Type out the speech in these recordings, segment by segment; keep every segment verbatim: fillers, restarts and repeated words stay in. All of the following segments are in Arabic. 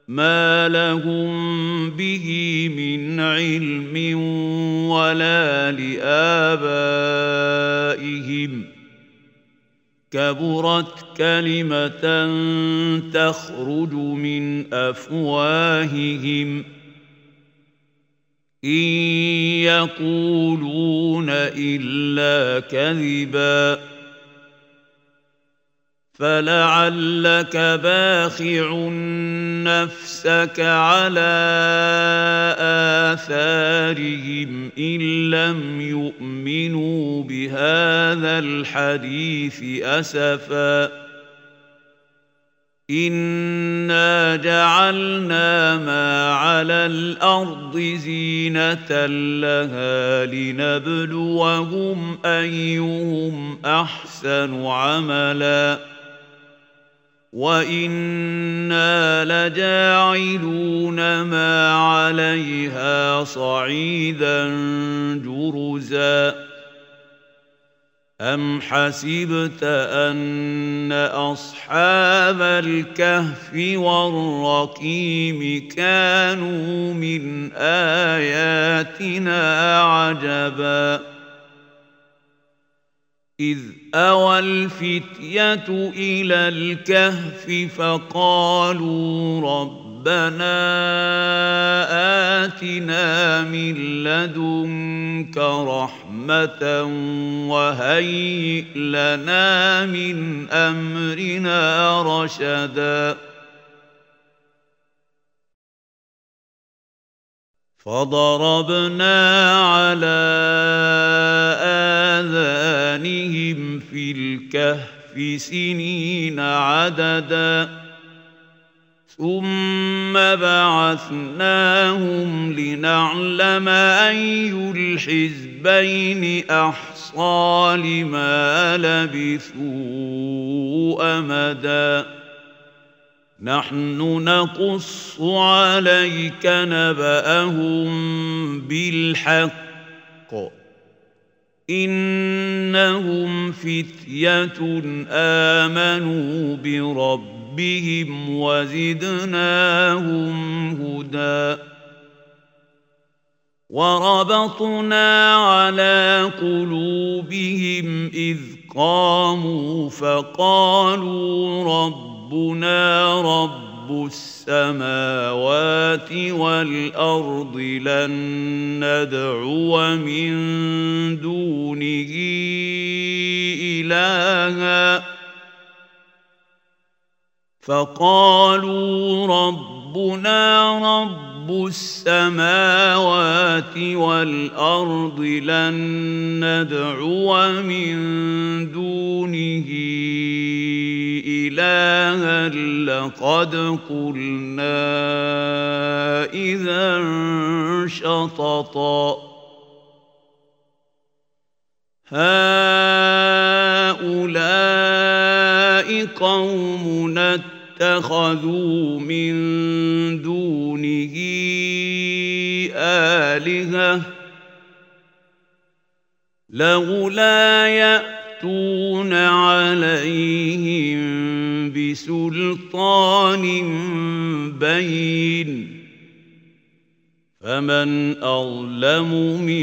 ما لهم به من علم ولا لآبائهم كبرت كلمة تخرج من أفواههم إن يقولون إلا كذبا فلعلك باخع نفسك على آثارهم إن لم يؤمنوا بهذا الحديث أسفا إنا جعلنا ما على الأرض زينة لها لنبلوهم أيهم أحسن عملا وإنا لجاعلون ما عليها صعيدا جرزا أم حسبت أن أصحاب الكهف والرقيم كانوا من آياتنا عجبا إذ أوى الفتية إلى الكهف فقالوا ربنا آتنا من لدنك رحمة وهيئ لنا من أمرنا رشدا فضربنا على آذانهم في الكهف سنين عددا ثم بعثناهم لنعلم أي الحزبين أحصى لما لبثوا أمدا نحن نقص عليك نبأهم بالحق إنهم فتية آمنوا بربهم وزدناهم هدى وربطنا على قلوبهم إذ قاموا فقالوا ربنا رب السماوات والأرض لن ندعو من دونه إلها فقالوا ربنا رب السماوات والأرض لن ندعو من دونه إلها لقد قلنا إذا شططا هؤلاء قومنا اتخذوا من دونه آلهة لولا يأتون عليهم بسلطان بين فمن أظلم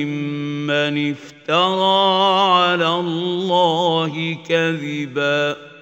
ممن افترى على الله كذبا